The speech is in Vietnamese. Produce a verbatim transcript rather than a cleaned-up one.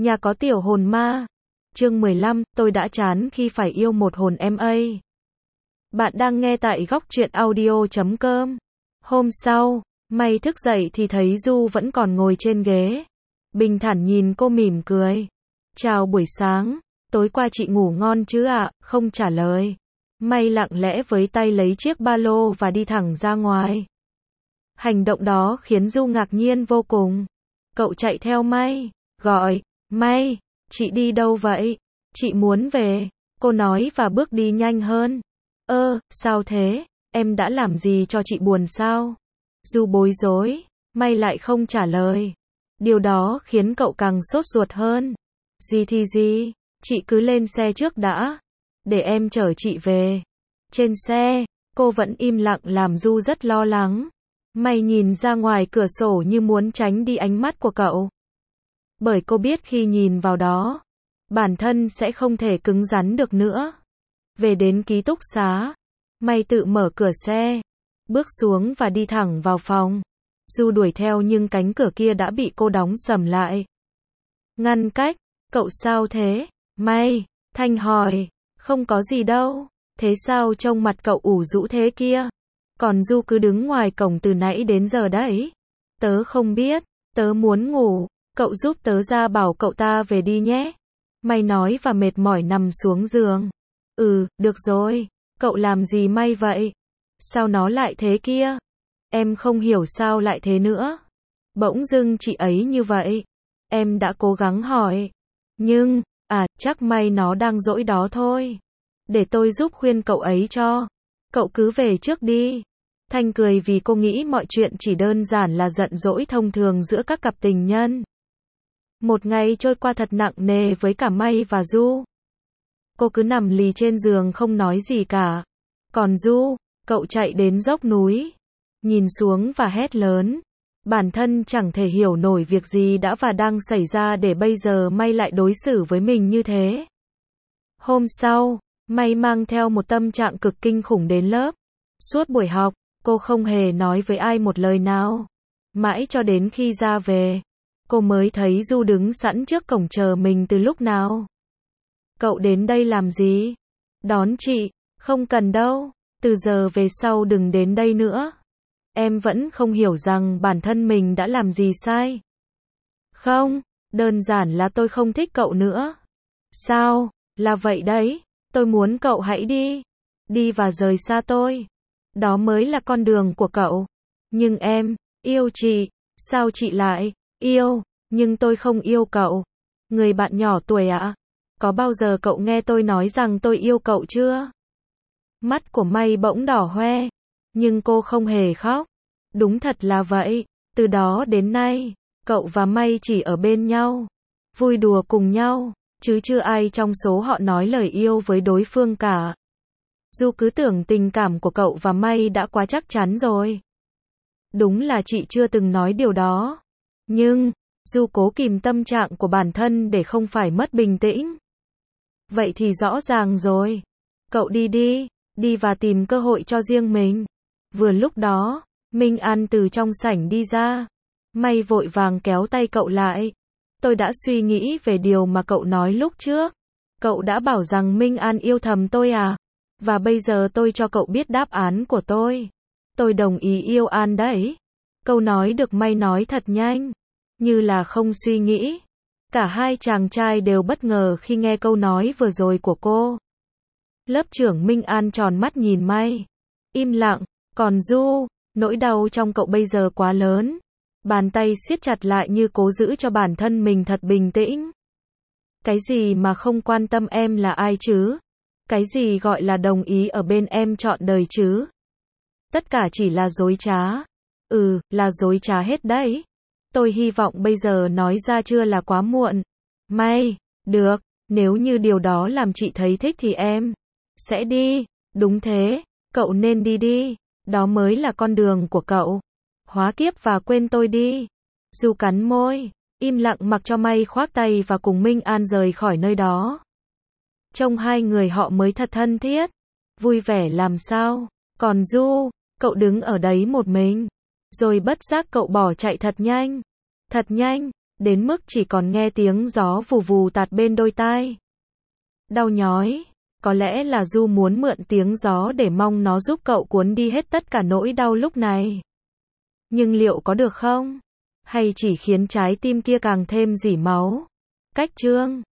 Nhà có tiểu hồn ma. Chương mười lăm, tôi đã chán khi phải yêu một hồn em ấy. Bạn đang nghe tại góc truyện audio chấm com. Hôm sau, May thức dậy thì thấy Du vẫn còn ngồi trên ghế. Bình thản nhìn cô mỉm cười. Chào buổi sáng, tối qua chị ngủ ngon chứ ạ? Không trả lời. May lặng lẽ với tay lấy chiếc ba lô và đi thẳng ra ngoài. Hành động đó khiến Du ngạc nhiên vô cùng. Cậu chạy theo May, gọi, May, chị đi đâu vậy? Chị muốn về, cô nói và bước đi nhanh hơn. Ơ, sao thế? Em đã làm gì cho chị buồn sao? Du bối rối, May lại không trả lời. Điều đó khiến cậu càng sốt ruột hơn. Gì thì gì, chị cứ lên xe trước đã, để em chở chị về. Trên xe, cô vẫn im lặng làm Du rất lo lắng. May nhìn ra ngoài cửa sổ như muốn tránh đi ánh mắt của cậu. Bởi cô biết khi nhìn vào đó, bản thân sẽ không thể cứng rắn được nữa. Về đến ký túc xá, May tự mở cửa xe, bước xuống và đi thẳng vào phòng. Du đuổi theo nhưng cánh cửa kia đã bị cô đóng sầm lại. Ngăn cách, cậu sao thế? May, Thanh hỏi, không có gì đâu, thế sao trông mặt cậu ủ rũ thế kia? Còn Du cứ đứng ngoài cổng từ nãy đến giờ đấy. Tớ không biết, tớ muốn ngủ, cậu giúp tớ ra bảo cậu ta về đi nhé. May nói và mệt mỏi nằm xuống giường. Ừ, được rồi, cậu làm gì May vậy? Sao nó lại thế kia? Em không hiểu sao lại thế nữa. Bỗng dưng chị ấy như vậy. Em đã cố gắng hỏi. Nhưng, à, chắc May nó đang dỗi đó thôi. Để tôi giúp khuyên cậu ấy cho. Cậu cứ về trước đi. Thanh cười vì cô nghĩ mọi chuyện chỉ đơn giản là giận dỗi thông thường giữa các cặp tình nhân. Một ngày trôi qua thật nặng nề với cả May và Du. Cô cứ nằm lì trên giường không nói gì cả. Còn Du, cậu chạy đến dốc núi, nhìn xuống và hét lớn. Bản thân chẳng thể hiểu nổi việc gì đã và đang xảy ra để bây giờ May lại đối xử với mình như thế. Hôm sau, May mang theo một tâm trạng cực kinh khủng đến lớp. Suốt buổi học, cô không hề nói với ai một lời nào. Mãi cho đến khi ra về, cô mới thấy Du đứng sẵn trước cổng chờ mình từ lúc nào. Cậu đến đây làm gì? Đón chị, không cần đâu, từ giờ về sau đừng đến đây nữa. Em vẫn không hiểu rằng bản thân mình đã làm gì sai. Không, đơn giản là tôi không thích cậu nữa. Sao, là vậy đấy, tôi muốn cậu hãy đi. Đi và rời xa tôi. Đó mới là con đường của cậu. Nhưng em, yêu chị, sao chị lại, yêu, nhưng tôi không yêu cậu. Người bạn nhỏ tuổi ạ, có bao giờ cậu nghe tôi nói rằng tôi yêu cậu chưa? Mắt của May bỗng đỏ hoe, nhưng cô không hề khóc. Đúng thật là vậy, từ đó đến nay, cậu và May chỉ ở bên nhau, vui đùa cùng nhau, chứ chưa ai trong số họ nói lời yêu với đối phương cả. Du cứ tưởng tình cảm của cậu và May đã quá chắc chắn rồi. Đúng là chị chưa từng nói điều đó. Nhưng, Du cố kìm tâm trạng của bản thân để không phải mất bình tĩnh. Vậy thì rõ ràng rồi. Cậu đi đi, đi và tìm cơ hội cho riêng mình. Vừa lúc đó, Minh An từ trong sảnh đi ra. May vội vàng kéo tay cậu lại. Tôi đã suy nghĩ về điều mà cậu nói lúc trước. Cậu đã bảo rằng Minh An yêu thầm tôi à? Và bây giờ tôi cho cậu biết đáp án của tôi. Tôi đồng ý yêu An đấy. Câu nói được May nói thật nhanh, như là không suy nghĩ. Cả hai chàng trai đều bất ngờ khi nghe câu nói vừa rồi của cô. Lớp trưởng Minh An tròn mắt nhìn May, im lặng. Còn Du, nỗi đau trong cậu bây giờ quá lớn. Bàn tay siết chặt lại như cố giữ cho bản thân mình thật bình tĩnh. Cái gì mà không quan tâm em là ai chứ? Cái gì gọi là đồng ý ở bên em trọn đời chứ? Tất cả chỉ là dối trá. Ừ, là dối trá hết đấy. Tôi hy vọng bây giờ nói ra chưa là quá muộn. May, được, nếu như điều đó làm chị thấy thích thì em sẽ đi. Đúng thế, cậu nên đi đi. Đó mới là con đường của cậu. Hóa kiếp và quên tôi đi. Du cắn môi, im lặng mặc cho May khoác tay và cùng Minh An rời khỏi nơi đó. Trông hai người họ mới thật thân thiết, vui vẻ làm sao. Còn Du, cậu đứng ở đấy một mình. Rồi bất giác cậu bỏ chạy thật nhanh. Thật nhanh, đến mức chỉ còn nghe tiếng gió vù vù tạt bên đôi tai. Đau nhói. Có lẽ là Du muốn mượn tiếng gió để mong nó giúp cậu cuốn đi hết tất cả nỗi đau lúc này. Nhưng liệu có được không? Hay chỉ khiến trái tim kia càng thêm rỉ máu? Cách chương